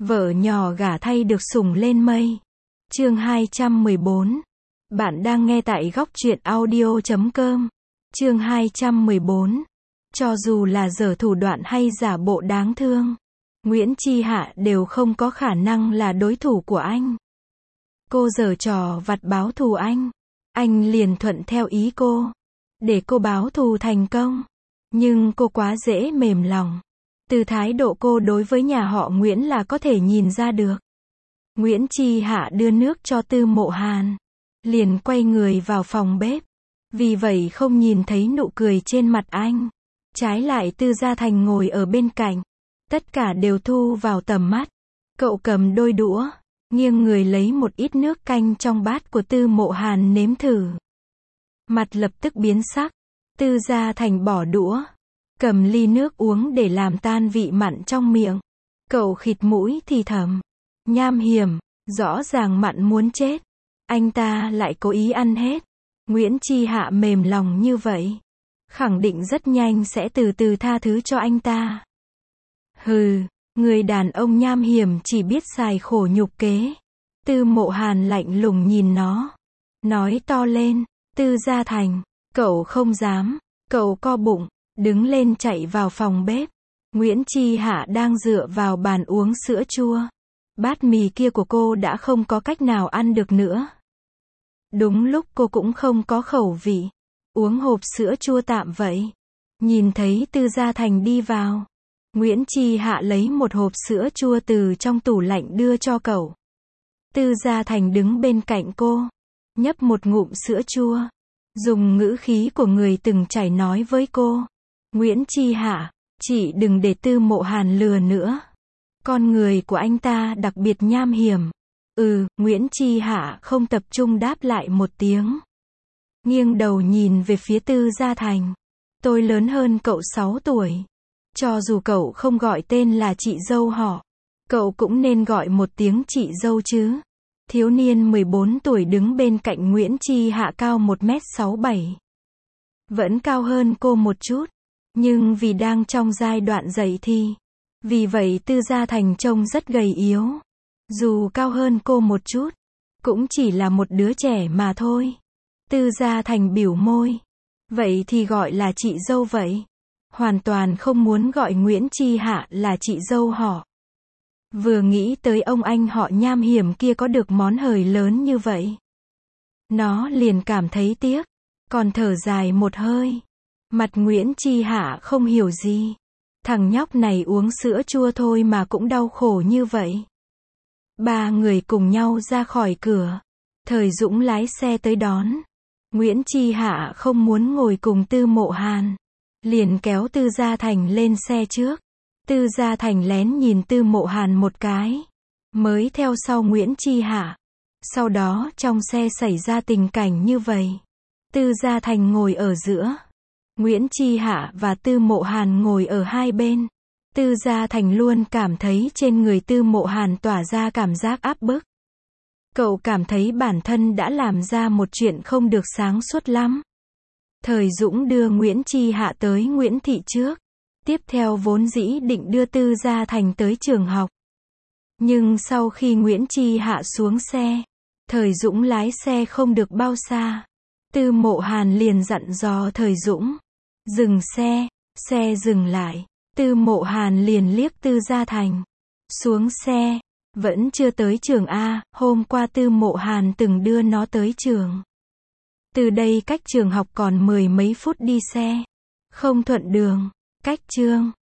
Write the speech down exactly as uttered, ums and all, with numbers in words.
Vợ nhỏ gả thay được sủng lên mây. Chương hai trăm mười bốn. Bạn đang nghe tại góc truyện audio chấm com. Chương hai trăm mười bốn. Cho dù là giở thủ đoạn hay giả bộ đáng thương, Nguyễn Chi Hạ đều không có khả năng là đối thủ của anh. Cô giở trò vặt báo thù anh. Anh liền thuận theo ý cô, để cô báo thù thành công. Nhưng cô quá dễ mềm lòng. Từ thái độ cô đối với nhà họ Nguyễn là có thể nhìn ra được. Nguyễn Chi Hạ đưa nước cho Tư Mộ Hàn, liền quay người vào phòng bếp. Vì vậy không nhìn thấy nụ cười trên mặt anh. Trái lại Tư Gia Thành ngồi ở bên cạnh. Tất cả đều thu vào tầm mắt. Cậu cầm đôi đũa, nghiêng người lấy một ít nước canh trong bát của Tư Mộ Hàn nếm thử. Mặt lập tức biến sắc. Tư Gia Thành bỏ đũa, cầm ly nước uống để làm tan vị mặn trong miệng. Cậu khịt mũi thì thầm. Nham Hiểm, rõ ràng mặn muốn chết. Anh ta lại cố ý ăn hết. Nguyễn Chi Hạ mềm lòng như vậy, khẳng định rất nhanh sẽ từ từ tha thứ cho anh ta. Hừ, người đàn ông nham hiểm chỉ biết xài khổ nhục kế. Tư Mộ Hàn lạnh lùng nhìn nó, nói to lên. Tư Gia Thành, cậu không dám. Cậu co bụng, đứng lên chạy vào phòng bếp. Nguyễn Chi Hạ đang dựa vào bàn uống sữa chua. Bát mì kia của cô đã không có cách nào ăn được nữa. Đúng lúc cô cũng không có khẩu vị, uống hộp sữa chua tạm vậy. Nhìn thấy Tư Gia Thành đi vào, Nguyễn Chi Hạ lấy một hộp sữa chua từ trong tủ lạnh đưa cho cậu. Tư Gia Thành đứng bên cạnh cô, nhấp một ngụm sữa chua, dùng ngữ khí của người từng trải nói với cô. Nguyễn Chi Hạ, chị đừng để Tư Mộ Hàn lừa nữa. Con người của anh ta đặc biệt nham hiểm. Ừ, Nguyễn Chi Hạ không tập trung đáp lại một tiếng. Nghiêng đầu nhìn về phía Tư Gia Thành. Tôi lớn hơn cậu sáu tuổi. Cho dù cậu không gọi tên là chị dâu họ, cậu cũng nên gọi một tiếng chị dâu chứ. Thiếu niên mười bốn tuổi đứng bên cạnh Nguyễn Chi Hạ cao một mét sáu bảy. Vẫn cao hơn cô một chút. Nhưng vì đang trong giai đoạn dậy thì, vì vậy Tư Gia Thành trông rất gầy yếu. Dù cao hơn cô một chút, cũng chỉ là một đứa trẻ mà thôi. Tư Gia Thành bĩu môi. Vậy thì gọi là chị dâu vậy. Hoàn toàn không muốn gọi Nguyễn Chi Hạ là chị dâu họ. Vừa nghĩ tới ông anh họ nham hiểm kia có được món hời lớn như vậy, nó liền cảm thấy tiếc, còn thở dài một hơi. Mặt Nguyễn Chi Hạ không hiểu gì. Thằng nhóc này uống sữa chua thôi mà cũng đau khổ như vậy. Ba người cùng nhau ra khỏi cửa. Thời Dũng lái xe tới đón. Nguyễn Chi Hạ không muốn ngồi cùng Tư Mộ Hàn, liền kéo Tư Gia Thành lên xe trước. Tư Gia Thành lén nhìn Tư Mộ Hàn một cái, mới theo sau Nguyễn Chi Hạ. Sau đó trong xe xảy ra tình cảnh như vậy. Tư Gia Thành ngồi ở giữa, Nguyễn Chi Hạ và Tư Mộ Hàn ngồi ở hai bên. Tư Gia Thành luôn cảm thấy trên người Tư Mộ Hàn tỏa ra cảm giác áp bức. Cậu cảm thấy bản thân đã làm ra một chuyện không được sáng suốt lắm. Thời Dũng đưa Nguyễn Chi Hạ tới Nguyễn Thị trước. Tiếp theo vốn dĩ định đưa Tư Gia Thành tới trường học. Nhưng sau khi Nguyễn Chi Hạ xuống xe, Thời Dũng lái xe không được bao xa. Tư Mộ Hàn liền dặn dò Thời Dũng. Dừng xe. Xe dừng lại. Tư Mộ Hàn liền liếc Tư Gia Thành. Xuống xe. Vẫn chưa tới trường A, hôm qua Tư Mộ Hàn từng đưa nó tới trường. Từ đây cách trường học còn mười mấy phút đi xe. Không thuận đường. Cách trường